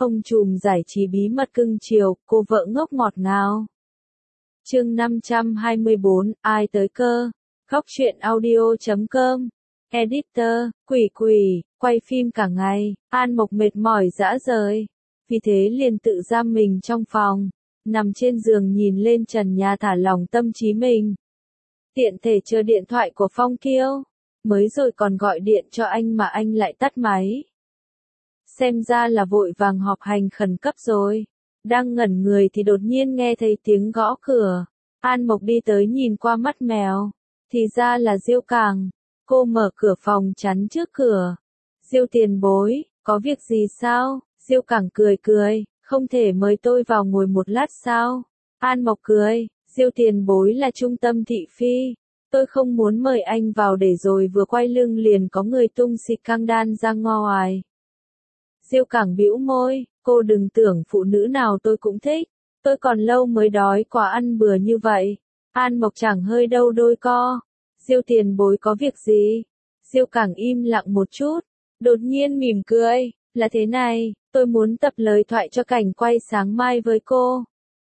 Ông trùm giải trí bí mật cưng chiều, cô vợ ngốc ngọt ngào. Chương 524, ai tới cơ? Góc truyện audio.com. Editor, quỷ, quay phim cả ngày, An Mộc mệt mỏi rã rời. Vì thế liền tự giam mình trong phòng, nằm trên giường nhìn lên trần nhà thả lỏng tâm trí mình. Tiện thể chờ điện thoại của Phong Kiêu. Mới rồi còn gọi điện cho anh mà anh lại tắt máy. Xem ra là vội vàng họp hành khẩn cấp rồi. Đang ngẩn người thì đột nhiên nghe thấy tiếng gõ cửa. An Mộc đi tới nhìn qua mắt mèo. Thì ra là Diêu Càng. Cô mở cửa phòng chắn trước cửa. Diêu tiền bối, có việc gì sao? Diêu Càng cười, không thể mời tôi vào ngồi một lát sao? An Mộc cười, Diêu tiền bối là trung tâm thị phi. Tôi không muốn mời anh vào để rồi vừa quay lưng liền có người tung xịt căng đan ra ngoài. Diêu Càng bĩu môi, cô đừng tưởng phụ nữ nào tôi cũng thích. Tôi còn lâu mới đói quả ăn bừa như vậy. An Mộc chẳng hơi đâu đôi co. Diêu tiền bối có việc gì? Diêu Càng im lặng một chút, đột nhiên mỉm cười, là thế này, tôi muốn tập lời thoại cho cảnh quay sáng mai với cô.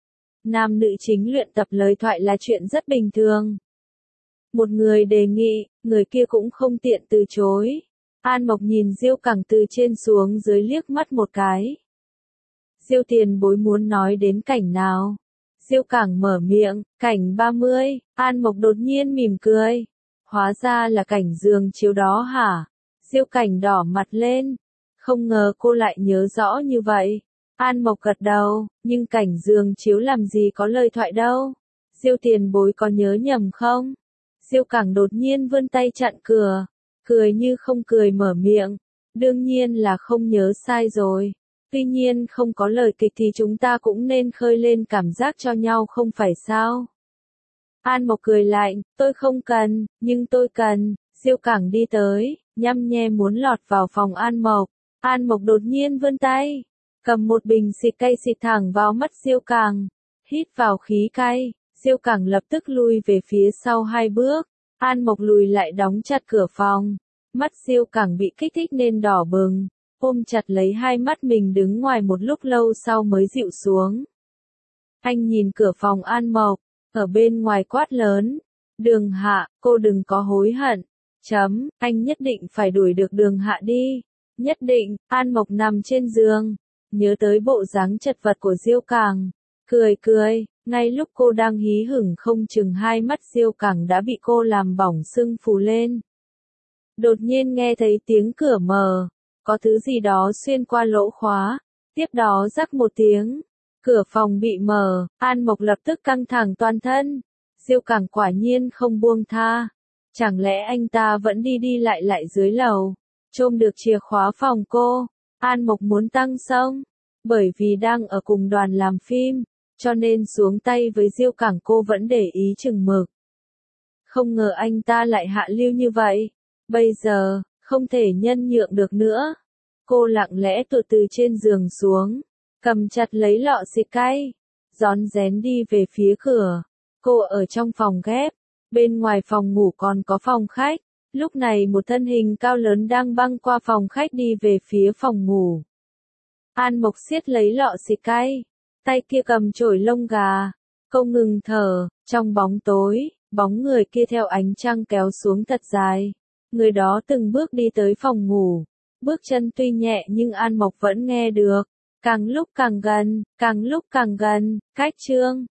Nam nữ chính luyện tập lời thoại là chuyện rất bình thường. Một người đề nghị, người kia cũng không tiện từ chối. An Mộc nhìn Diêu Càng từ trên xuống dưới liếc mắt một cái. Diêu tiền bối muốn nói đến cảnh nào? Diêu Càng mở miệng, cảnh 30, An Mộc đột nhiên mỉm cười. Hóa ra là cảnh giường chiếu đó hả? Diêu Cảnh đỏ mặt lên. Không ngờ cô lại nhớ rõ như vậy. An Mộc gật đầu, nhưng cảnh giường chiếu làm gì có lời thoại đâu. Diêu tiền bối có nhớ nhầm không? Diêu Càng đột nhiên vươn tay chặn cửa. Cười như không cười mở miệng. Đương nhiên là không nhớ sai rồi. Tuy nhiên không có lời kịch thì chúng ta cũng nên khơi lên cảm giác cho nhau không phải sao? An Mộc cười lạnh, tôi không cần, nhưng tôi cần. Diêu Càng đi tới, nhăm nhe muốn lọt vào phòng An Mộc. An Mộc đột nhiên vươn tay, cầm một bình xịt cay xịt thẳng vào mắt Diêu Càng. Hít vào khí cay, Diêu Càng lập tức lui về phía sau 2 bước. An Mộc lùi lại đóng chặt cửa phòng. Mắt Diêu Càng bị kích thích nên đỏ bừng, ôm chặt lấy hai mắt mình đứng ngoài một lúc lâu sau mới dịu xuống. Anh nhìn cửa phòng An Mộc, ở bên ngoài quát lớn. Đường Hạ, cô đừng có hối hận. Anh nhất định phải đuổi được Đường Hạ đi. Nhất định. An Mộc nằm trên giường, nhớ tới bộ dáng chật vật của Diêu Càng. Cười, ngay lúc cô đang hí hửng không chừng hai mắt Diêu Càng đã bị cô làm bỏng sưng phù lên. Đột nhiên nghe thấy tiếng cửa mở, có thứ gì đó xuyên qua lỗ khóa, tiếp đó rắc một tiếng, cửa phòng bị mở, An Mộc lập tức căng thẳng toàn thân. Diêu Càng quả nhiên không buông tha, chẳng lẽ anh ta vẫn đi lại dưới lầu, trộm được chìa khóa phòng cô. An Mộc muốn tăng xông, bởi vì đang ở cùng đoàn làm phim, cho nên xuống tay với Diêu Càng cô vẫn để ý chừng mực. Không ngờ anh ta lại hạ lưu như vậy, bây giờ, không thể nhân nhượng được nữa. Cô lặng lẽ từ trên giường xuống, cầm chặt lấy lọ xịt cay, rón rén đi về phía cửa. Cô ở trong phòng ghép, bên ngoài phòng ngủ còn có phòng khách. Lúc này một thân hình cao lớn đang băng qua phòng khách đi về phía phòng ngủ. An Mộc siết lấy lọ xịt cay, tay kia cầm chổi lông gà. Cô ngừng thở, trong bóng tối, bóng người kia theo ánh trăng kéo xuống thật dài. Người đó từng bước đi tới phòng ngủ. Bước chân tuy nhẹ nhưng An Mộc vẫn nghe được. Càng lúc càng gần, cách chương.